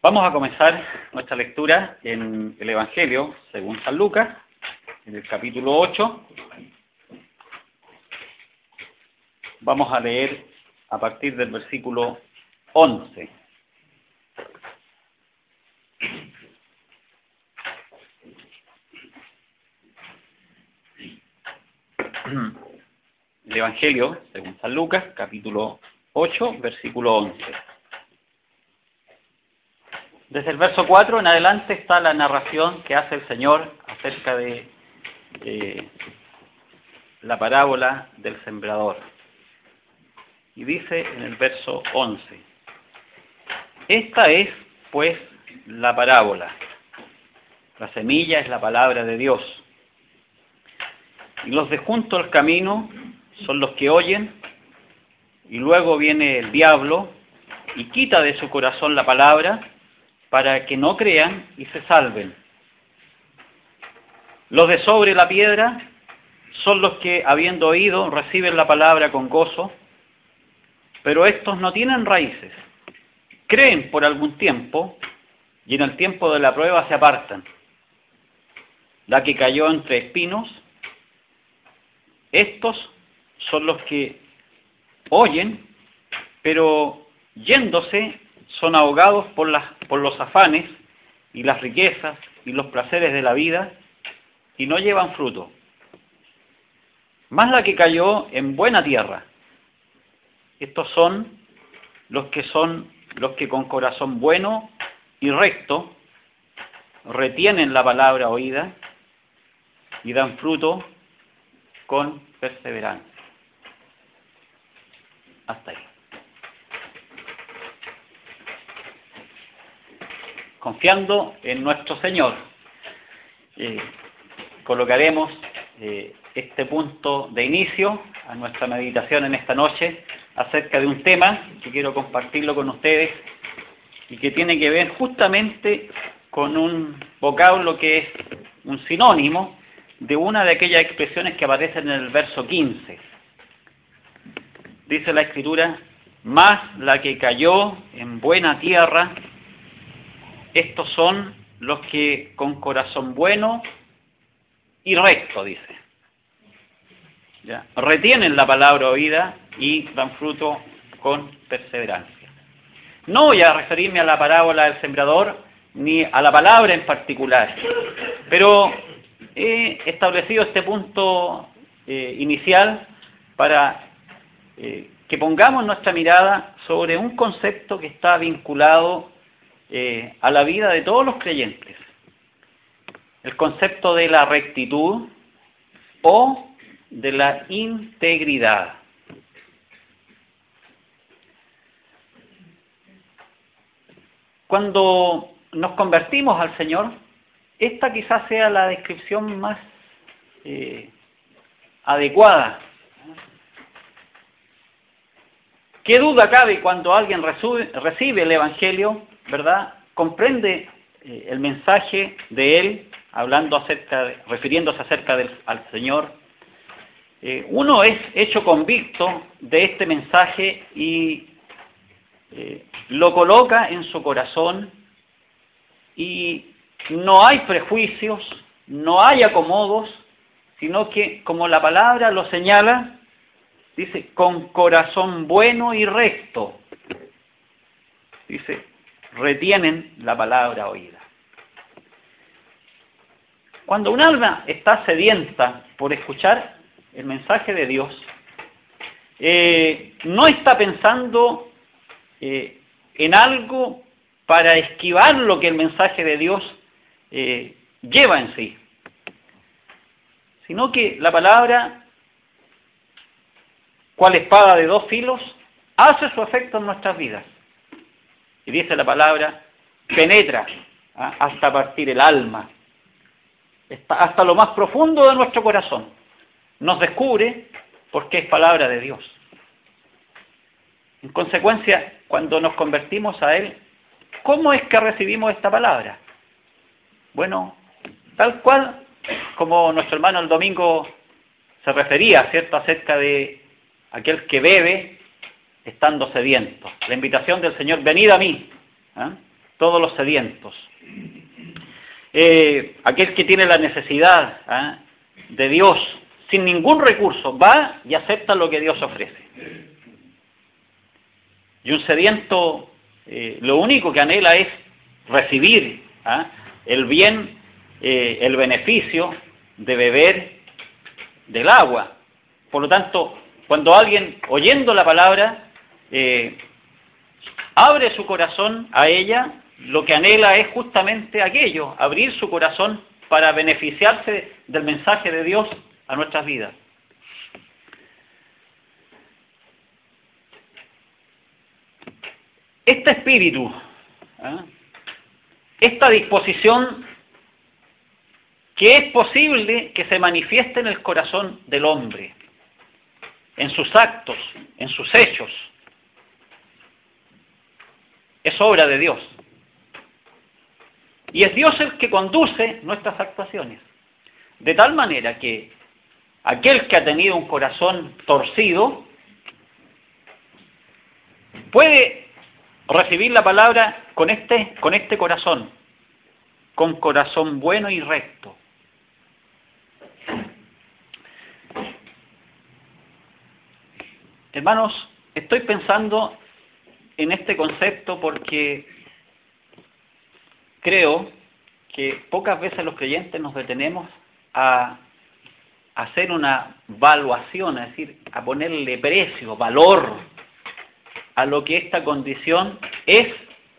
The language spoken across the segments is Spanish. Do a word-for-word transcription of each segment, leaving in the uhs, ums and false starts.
Vamos a comenzar nuestra lectura en el Evangelio según San Lucas, en el capítulo ocho. Vamos a leer a partir del versículo once. El Evangelio según San Lucas, capítulo ocho, versículo once. Desde el verso cuatro en adelante está la narración que hace el Señor acerca de eh, la parábola del sembrador. Y dice en el verso once: Esta es, pues, la parábola. La semilla es la palabra de Dios. Y los de junto al camino son los que oyen, y luego viene el diablo y quita de su corazón la palabra, para que no crean y se salven. Los de sobre la piedra son los que, habiendo oído, reciben la palabra con gozo, pero estos no tienen raíces. Creen por algún tiempo, y en el tiempo de la prueba se apartan. La que cayó entre espinos, estos son los que oyen, pero yéndose son ahogados por, las, por los afanes y las riquezas y los placeres de la vida, y no llevan fruto. Más la que cayó en buena tierra. Estos son los que son los que con corazón bueno y recto retienen la palabra oída y dan fruto con perseverancia. Hasta ahí. Confiando en nuestro Señor, eh, colocaremos eh, este punto de inicio a nuestra meditación en esta noche acerca de un tema que quiero compartirlo con ustedes y que tiene que ver justamente con un vocablo que es un sinónimo de una de aquellas expresiones que aparecen en el verso quince. Dice la Escritura: más la que cayó en buena tierra. Estos son los que con corazón bueno y recto, dice, ¿ya?, retienen la palabra oída y dan fruto con perseverancia. No voy a referirme a la parábola del sembrador ni a la palabra en particular, pero he establecido este punto eh, inicial para eh, que pongamos nuestra mirada sobre un concepto que está vinculado Eh, a la vida de todos los creyentes, el concepto de la rectitud o de la integridad. Cuando nos convertimos al Señor, esta quizás sea la descripción más eh, adecuada. ¿Qué duda cabe cuando alguien recibe el Evangelio, ¿verdad? Comprende eh, el mensaje de Él, hablando acerca, de, refiriéndose acerca del, al Señor. Eh, uno es hecho convicto de este mensaje y eh, lo coloca en su corazón, y no hay prejuicios, no hay acomodos, sino que, como la palabra lo señala, dice, con corazón bueno y recto, dice, retienen la palabra oída. Cuando un alma está sedienta por escuchar el mensaje de Dios, eh, no está pensando eh, en algo para esquivar lo que el mensaje de Dios eh, lleva en sí, sino que la palabra, cual espada de dos filos, hace su efecto en nuestras vidas. Y dice la palabra, penetra ¿ah? hasta partir el alma, hasta lo más profundo de nuestro corazón. Nos descubre porque es palabra de Dios. En consecuencia, cuando nos convertimos a Él, ¿cómo es que recibimos esta palabra? Bueno, tal cual como nuestro hermano el domingo se refería, ¿cierto?, acerca de aquel que bebe estando sediento. La invitación del Señor, venid a mí. ¿eh? todos los sedientos. Eh, aquel que tiene la necesidad ¿eh? de Dios sin ningún recurso, va y acepta lo que Dios ofrece. Y un sediento, eh, lo único que anhela es recibir ¿eh? el bien, eh, el beneficio de beber del agua. Por lo tanto, cuando alguien, oyendo la palabra, eh, abre su corazón a ella, lo que anhela es justamente aquello, abrir su corazón para beneficiarse del mensaje de Dios a nuestras vidas. Este espíritu, ¿eh? esta disposición que es posible que se manifieste en el corazón del hombre, en sus actos, en sus hechos, es obra de Dios. Y es Dios el que conduce nuestras actuaciones. De tal manera que aquel que ha tenido un corazón torcido puede recibir la palabra con este, con este corazón, con corazón bueno y recto. Hermanos, estoy pensando en este concepto porque creo que pocas veces los creyentes nos detenemos a hacer una valuación, es decir, a ponerle precio, valor a lo que esta condición es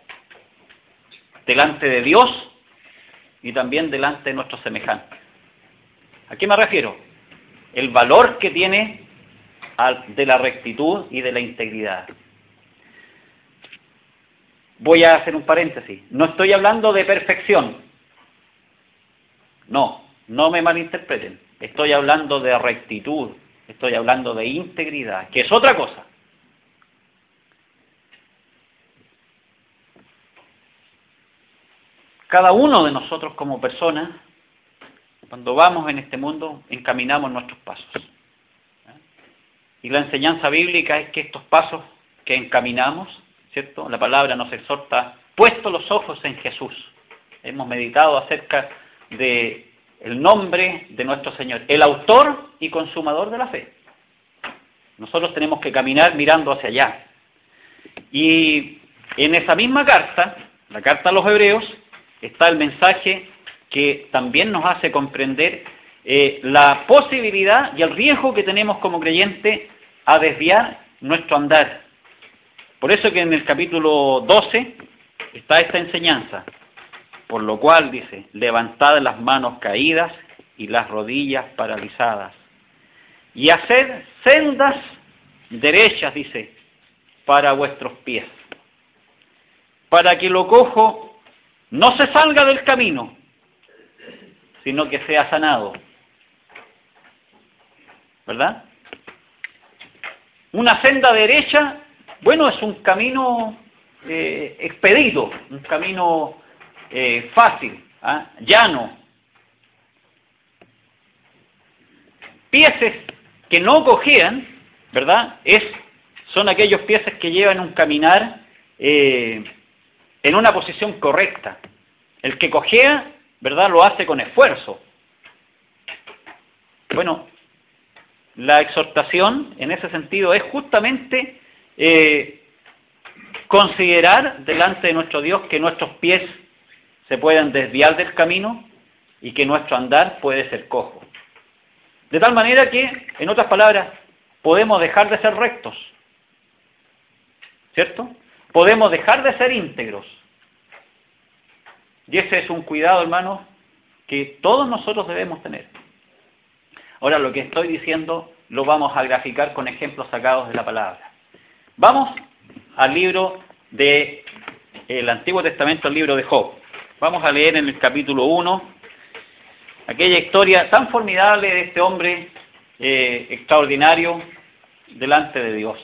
delante de Dios y también delante de nuestros semejantes. ¿A qué me refiero? El valor que tiene de la rectitud y de la integridad. Voy a hacer un paréntesis. No estoy hablando de perfección. No, no me malinterpreten. Estoy hablando de rectitud. Estoy hablando de integridad, que es otra cosa. Cada uno de nosotros como personas, cuando vamos en este mundo, encaminamos nuestros pasos. Y la enseñanza bíblica es que estos pasos que encaminamos, ¿cierto? La palabra nos exhorta, puesto los ojos en Jesús. Hemos meditado acerca de el nombre de nuestro Señor, el autor y consumador de la fe. Nosotros tenemos que caminar mirando hacia allá. Y en esa misma carta, la carta a los Hebreos, está el mensaje que también nos hace comprender eh, la posibilidad y el riesgo que tenemos como creyentes a desviar nuestro andar. Por eso que en el capítulo doce está esta enseñanza, por lo cual dice, levantad las manos caídas y las rodillas paralizadas, y haced sendas derechas, dice, para vuestros pies, para que lo cojo no se salga del camino, sino que sea sanado. ¿Verdad? Una senda derecha, bueno, es un camino eh, expedito, un camino eh, fácil, ¿eh? llano. Pieses que no cojean, ¿verdad? Es, son aquellos pieses que llevan un caminar eh, en una posición correcta. El que cojea, ¿verdad?, lo hace con esfuerzo. Bueno, la exhortación en ese sentido es justamente eh, considerar delante de nuestro Dios que nuestros pies se pueden desviar del camino y que nuestro andar puede ser cojo. De tal manera que, en otras palabras, podemos dejar de ser rectos, ¿cierto? Podemos dejar de ser íntegros. Y ese es un cuidado, hermanos, que todos nosotros debemos tener. Ahora, lo que estoy diciendo lo vamos a graficar con ejemplos sacados de la palabra. Vamos al libro del Antiguo Testamento, el libro de Job. Vamos a leer en el capítulo uno aquella historia tan formidable de este hombre eh, extraordinario delante de Dios.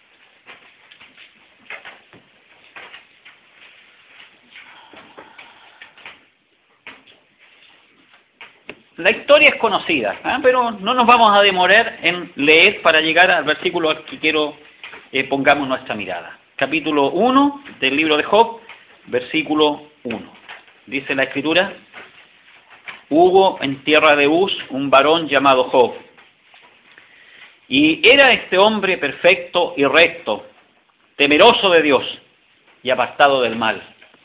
La historia es conocida, ¿eh? pero no nos vamos a demorar en leer para llegar al versículo al que quiero eh, pongamos nuestra mirada. Capítulo uno del libro de Job, versículo uno. Dice la Escritura: hubo en tierra de Uz un varón llamado Job, y era este hombre perfecto y recto, temeroso de Dios y apartado del mal.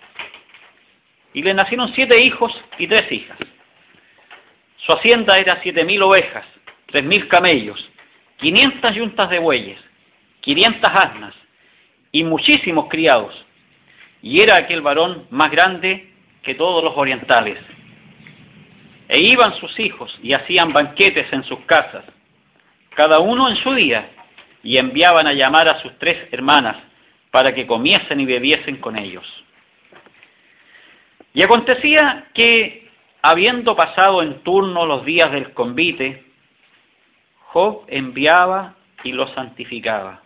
Y le nacieron siete hijos y tres hijas. Su hacienda era siete mil ovejas, tres mil camellos, quinientas yuntas de bueyes, quinientas asnas y muchísimos criados. Y era aquel varón más grande que todos los orientales. E iban sus hijos y hacían banquetes en sus casas, cada uno en su día, y enviaban a llamar a sus tres hermanas para que comiesen y bebiesen con ellos. Y acontecía que, habiendo pasado en turno los días del convite, Job enviaba y los santificaba,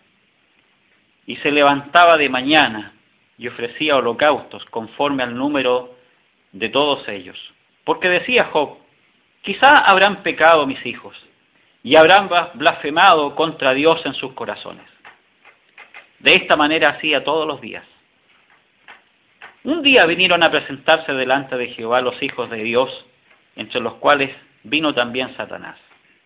y se levantaba de mañana y ofrecía holocaustos conforme al número de todos ellos. Porque decía Job: quizá habrán pecado mis hijos, y habrán blasfemado contra Dios en sus corazones. De esta manera hacía todos los días. Un día vinieron a presentarse delante de Jehová los hijos de Dios, entre los cuales vino también Satanás.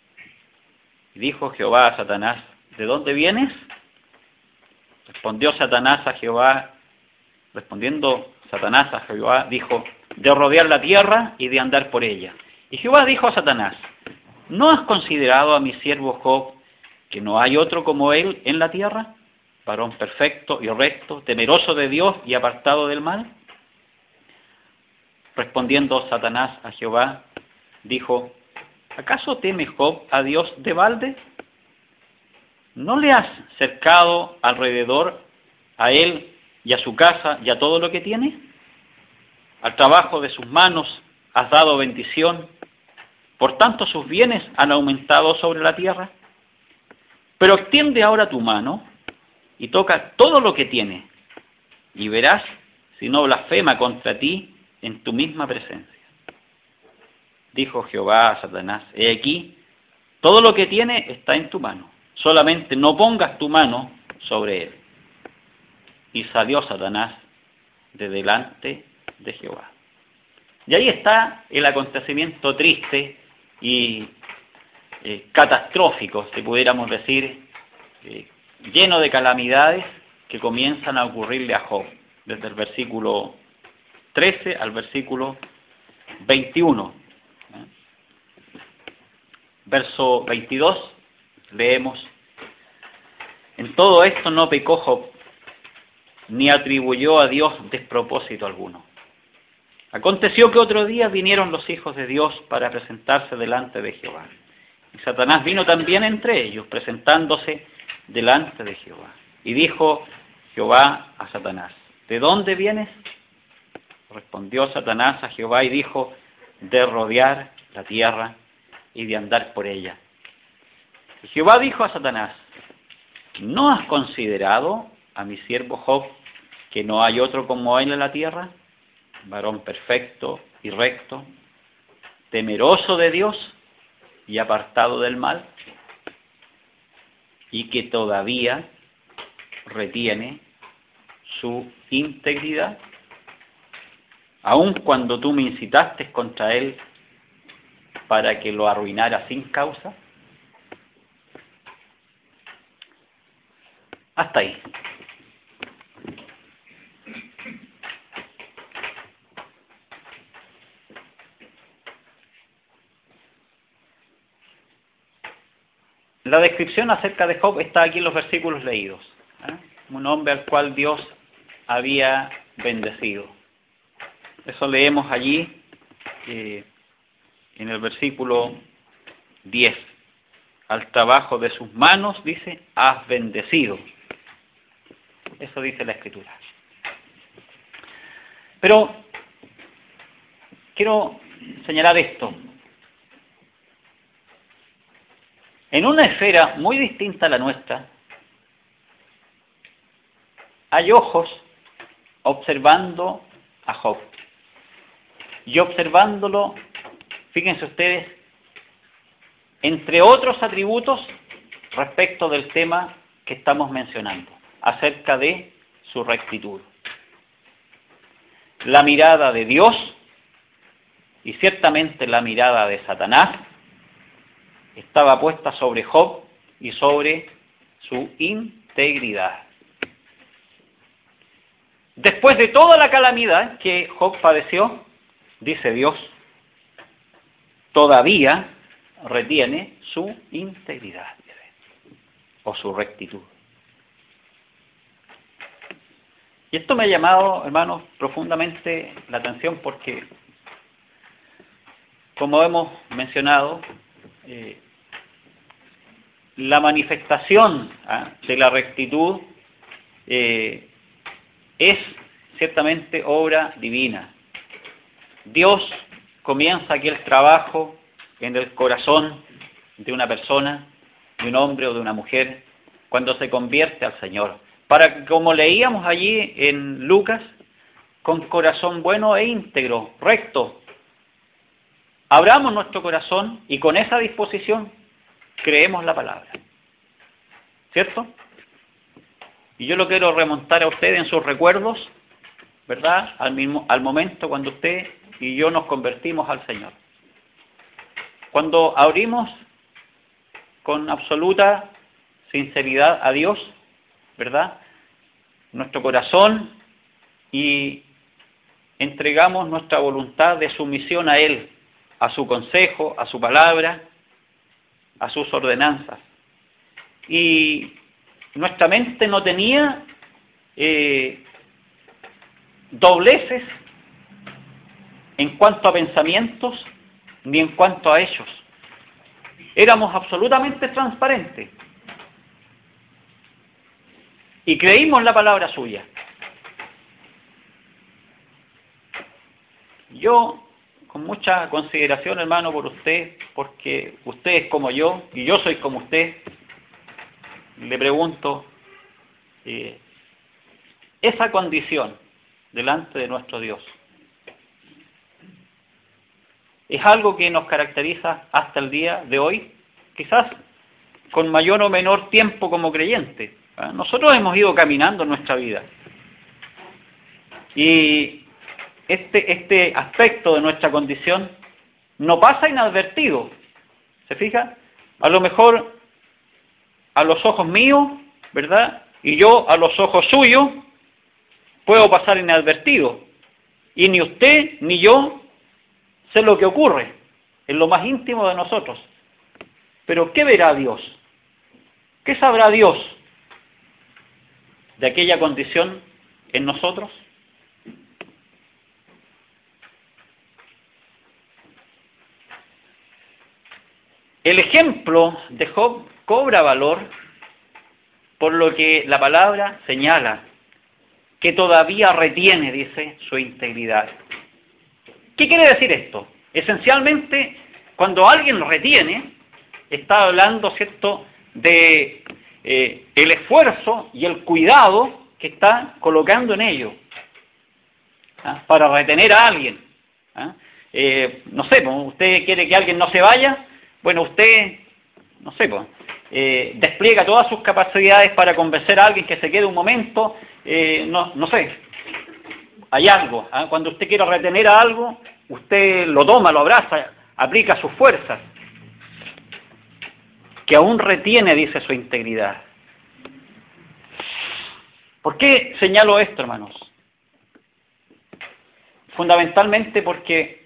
Y dijo Jehová a Satanás: ¿de dónde vienes? Respondió Satanás a Jehová, respondiendo Satanás a Jehová, dijo: de rodear la tierra y de andar por ella. Y Jehová dijo a Satanás: ¿no has considerado a mi siervo Job, que no hay otro como él en la tierra, varón perfecto y recto, temeroso de Dios y apartado del mal? Respondiendo Satanás a Jehová, dijo: ¿acaso teme Job a Dios de balde? ¿No le has cercado alrededor a él y a su casa y a todo lo que tiene? Al trabajo de sus manos has dado bendición, por tanto sus bienes han aumentado sobre la tierra. Pero extiende ahora tu mano y toca todo lo que tiene, y verás si no blasfema contra ti en tu misma presencia. Dijo Jehová a Satanás: he aquí, todo lo que tiene está en tu mano, solamente no pongas tu mano sobre él. Y salió Satanás de delante de Jehová. Y ahí está el acontecimiento triste y eh, catastrófico, si pudiéramos decir, eh, lleno de calamidades que comienzan a ocurrirle a Job, desde el versículo trece al versículo veintiuno. Verso veintidós, leemos: en todo esto no pecó Job, ni atribuyó a Dios despropósito alguno. Aconteció que otro día vinieron los hijos de Dios para presentarse delante de Jehová. Y Satanás vino también entre ellos, presentándose delante de Jehová. Y dijo Jehová a Satanás: ¿de dónde vienes? Respondió Satanás a Jehová y dijo: de rodear la tierra y de andar por ella. Y Jehová dijo a Satanás: ¿no has considerado a mi siervo Job, que no hay otro como él en la tierra, varón perfecto y recto, temeroso de Dios y apartado del mal, y que todavía retiene su integridad, aun cuando tú me incitaste contra él para que lo arruinara sin causa? Hasta ahí. La descripción acerca de Job está aquí en los versículos leídos. ¿eh? Un hombre al cual Dios había bendecido. Eso leemos allí eh, en el versículo diez. Al trabajo de sus manos, dice, has bendecido. Eso dice la Escritura. Pero quiero señalar esto. En una esfera muy distinta a la nuestra, hay ojos observando a Job. Y observándolo, fíjense ustedes, entre otros atributos respecto del tema que estamos mencionando, acerca de su rectitud. la mirada de Dios y ciertamente la mirada de Satanás estaba puesta sobre Job y sobre su integridad. Después de toda la calamidad que Job padeció, dice Dios, todavía retiene su integridad, dice, o su rectitud. Y esto me ha llamado, hermanos, profundamente la atención porque, como hemos mencionado, eh, la manifestación ¿ah? de la rectitud eh, es ciertamente obra divina. Dios comienza aquel trabajo en el corazón de una persona, de un hombre o de una mujer, cuando se convierte al Señor. Para que, como leíamos allí en Lucas, con corazón bueno e íntegro, recto, abramos nuestro corazón y con esa disposición creemos la palabra. ¿Cierto? Y yo lo quiero remontar a usted en sus recuerdos, ¿verdad? Al mismo, al momento cuando usted y yo nos convertimos al Señor. Cuando abrimos con absoluta sinceridad a Dios, ¿verdad? Nuestro corazón y entregamos nuestra voluntad de sumisión a Él, a su consejo, a su palabra, a sus ordenanzas. Y nuestra mente no tenía eh, dobleces en cuanto a pensamientos ni en cuanto a hechos. Éramos absolutamente transparentes y creímos la palabra suya. Yo, con mucha consideración, hermano, por usted, porque usted es como yo y yo soy como usted, le pregunto, eh, esa condición delante de nuestro Dios, ¿es algo que nos caracteriza hasta el día de hoy? Quizás con mayor o menor tiempo como creyentes. ¿eh? Nosotros hemos ido caminando en nuestra vida. Y este, este aspecto de nuestra condición no pasa inadvertido. ¿Se fija? A lo mejor a los ojos míos, ¿verdad? Y yo a los ojos suyos puedo pasar inadvertido. Y ni usted ni yo sé lo que ocurre en lo más íntimo de nosotros. Pero ¿qué verá Dios? ¿Qué sabrá Dios de aquella condición en nosotros? El ejemplo de Job cobra valor por lo que la palabra señala, que todavía retiene, dice, su integridad. ¿Qué quiere decir esto? Esencialmente, cuando alguien retiene, está hablando, ¿cierto?, de eh, el esfuerzo y el cuidado que está colocando en ello, ¿ah? Para retener a alguien. ¿ah? Eh, no sé, pues, usted quiere que alguien no se vaya, bueno, usted, no sé, pues, eh, despliega todas sus capacidades para convencer a alguien que se quede un momento, eh, no, no sé, hay algo. ¿ah? Cuando usted quiere retener a algo, usted lo toma, lo abraza, aplica sus fuerzas, que aún retiene, dice, su integridad. ¿Por qué señalo esto, hermanos? Fundamentalmente porque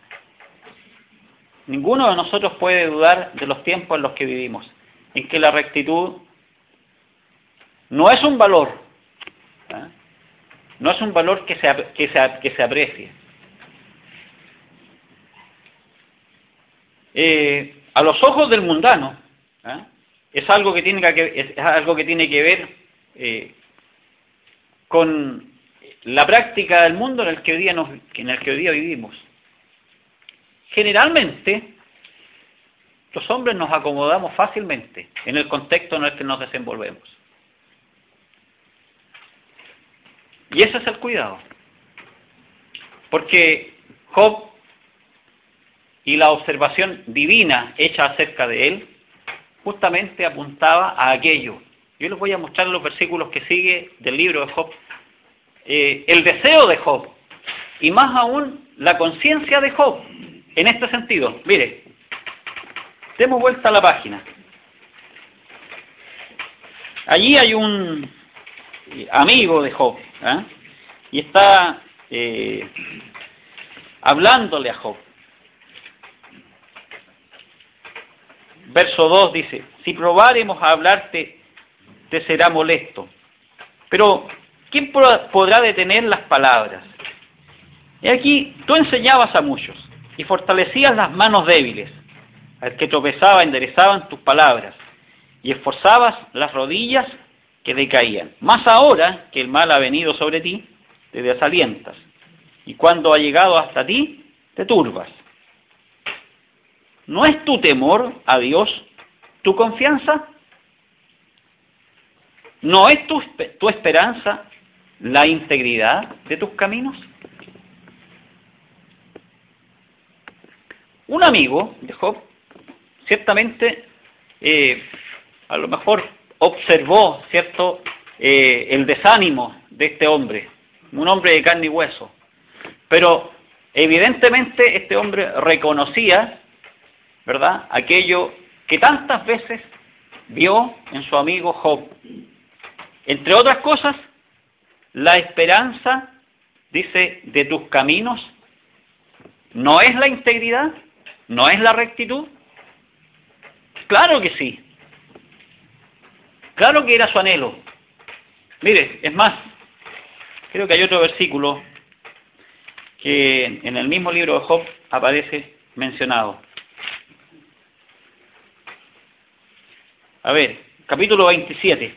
ninguno de nosotros puede dudar de los tiempos en los que vivimos, en que la rectitud no es un valor, ¿eh? no es un valor que se, que se, que se aprecie. Eh, a los ojos del mundano, ¿eh? es algo que tiene que, es algo que, tiene que ver eh, con la práctica del mundo en el que hoy día, nos, en el que hoy día vivimos. Generalmente, los hombres nos acomodamos fácilmente en el contexto en el que nos desenvolvemos. Y ese es el cuidado. Porque Job y la observación divina hecha acerca de él, justamente apuntaba a aquello. Yo les voy a mostrar los versículos que sigue del libro de Job. Eh, el deseo de Job y más aún la conciencia de Job en este sentido. Mire, demos vuelta a la página. Allí hay un amigo de Job, ¿eh? y está eh, hablándole a Job. Verso dos dice, si probáremos a hablarte, te será molesto. Pero, ¿quién podrá detener las palabras? Y aquí, tú enseñabas a muchos, y fortalecías las manos débiles. Al que tropezaba, enderezaban tus palabras, y esforzabas las rodillas que decaían. Más ahora que el mal ha venido sobre ti, te desalientas, y cuando ha llegado hasta ti, te turbas. ¿No es tu temor a Dios tu confianza? ¿No es tu, tu esperanza la integridad de tus caminos? Un amigo de Job ciertamente eh, a lo mejor observó, ¿cierto?, eh, el desánimo de este hombre, un hombre de carne y hueso, pero evidentemente este hombre reconocía, ¿verdad?, aquello que tantas veces vio en su amigo Job. Entre otras cosas, la esperanza, dice, de tus caminos, ¿no es la integridad? ¿No es la rectitud? Claro que sí. Claro que era su anhelo. Mire, es más, creo que hay otro versículo que en el mismo libro de Job aparece mencionado. A ver, capítulo veintisiete.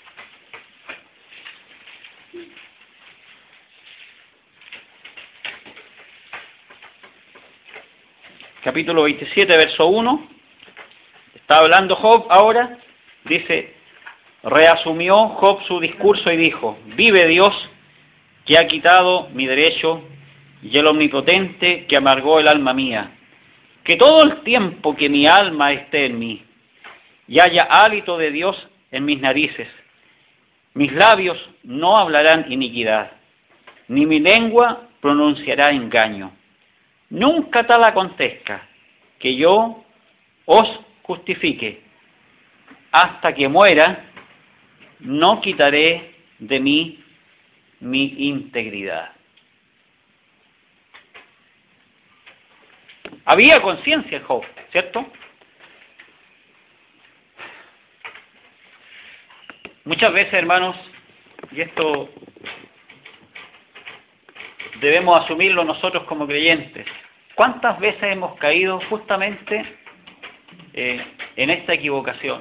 Capítulo veintisiete, verso uno. Está hablando Job ahora. Dice, reasumió Job su discurso y dijo, vive Dios, que ha quitado mi derecho, y el Omnipotente, que amargó el alma mía. Que todo el tiempo que mi alma esté en mí, y haya hálito de Dios en mis narices. Mis labios no hablarán iniquidad, ni mi lengua pronunciará engaño. Nunca tal acontezca que yo os justifique. Hasta que muera, no quitaré de mí mi integridad. Había conciencia en Job, ¿cierto? Muchas veces, hermanos, y esto debemos asumirlo nosotros como creyentes, ¿cuántas veces hemos caído justamente eh, en esta equivocación?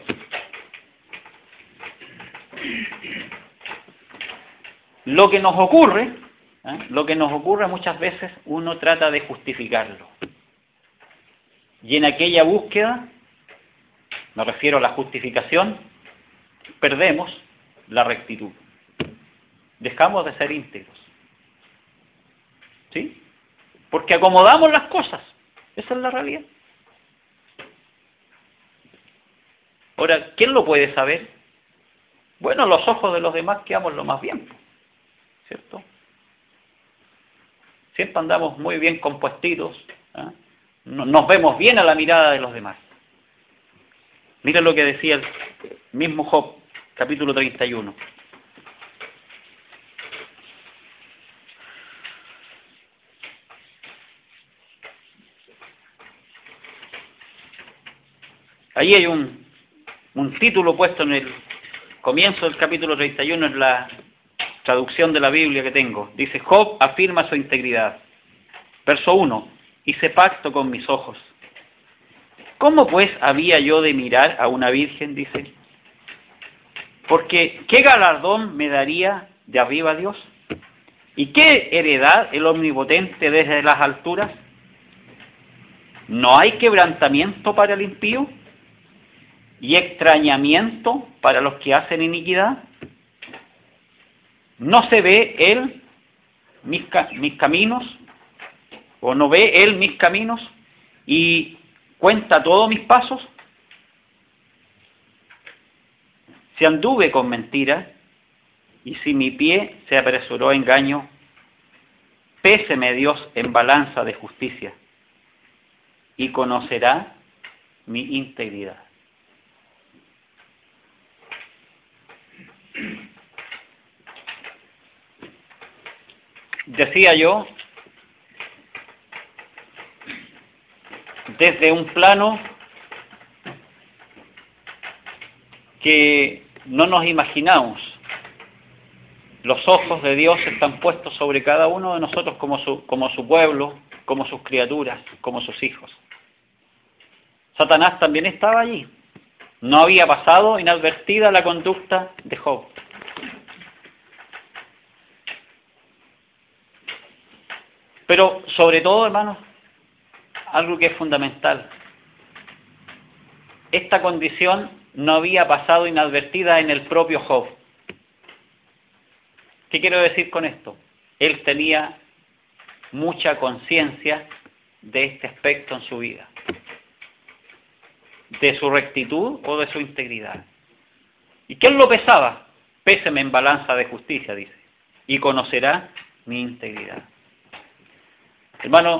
Lo que nos ocurre, ¿eh? lo que nos ocurre muchas veces, uno trata de justificarlo. Y en aquella búsqueda, me refiero a la justificación, perdemos la rectitud. Dejamos de ser íntegros. ¿Sí? Porque acomodamos las cosas. Esa es la realidad. Ahora, ¿quién lo puede saber? Bueno, los ojos de los demás quedamos lo más bien, ¿cierto? Siempre andamos muy bien compuestitos, ¿eh? Nos vemos bien a la mirada de los demás. Mira lo que decía el mismo Job, capítulo treinta y uno. Ahí hay un, un título puesto en el comienzo del capítulo treinta y uno, en la traducción de la Biblia que tengo. Dice, Job afirma su integridad. Verso uno, hice pacto con mis ojos. ¿Cómo pues había yo de mirar a una virgen? Dice. Porque ¿qué galardón me daría de arriba Dios? ¿Y qué heredad el Omnipotente desde las alturas? ¿No hay quebrantamiento para el impío? ¿Y extrañamiento para los que hacen iniquidad? ¿No se ve él mis, mis caminos? ¿O no ve él mis caminos y cuenta todos mis pasos? Si anduve con mentira, y si mi pie se apresuró a engaño, Péseme Dios en balanza de justicia y conocerá mi integridad. Decía yo, desde un plano que no nos imaginamos, los ojos de Dios están puestos sobre cada uno de nosotros como su, como su pueblo, como sus criaturas, como sus hijos. Satanás también estaba allí. No había pasado inadvertida la conducta de Job. Pero sobre todo, hermanos, algo que es fundamental. Esta condición no había pasado inadvertida en el propio Job. ¿Qué quiero decir con esto? Él tenía mucha conciencia de este aspecto en su vida, de su rectitud o de su integridad. ¿Y quién lo pesaba? Péseme en balanza de justicia, dice, y conocerá mi integridad. Hermano,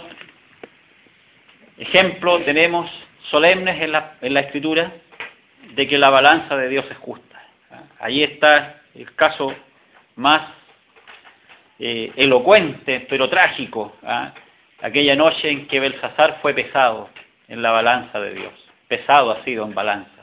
ejemplo tenemos solemnes en la, en la Escritura de que la balanza de Dios es justa. Ahí está el caso más eh, elocuente, pero trágico, ¿eh? Aquella noche en que Belsasar fue pesado en la balanza de Dios. Pesado ha sido en balanza.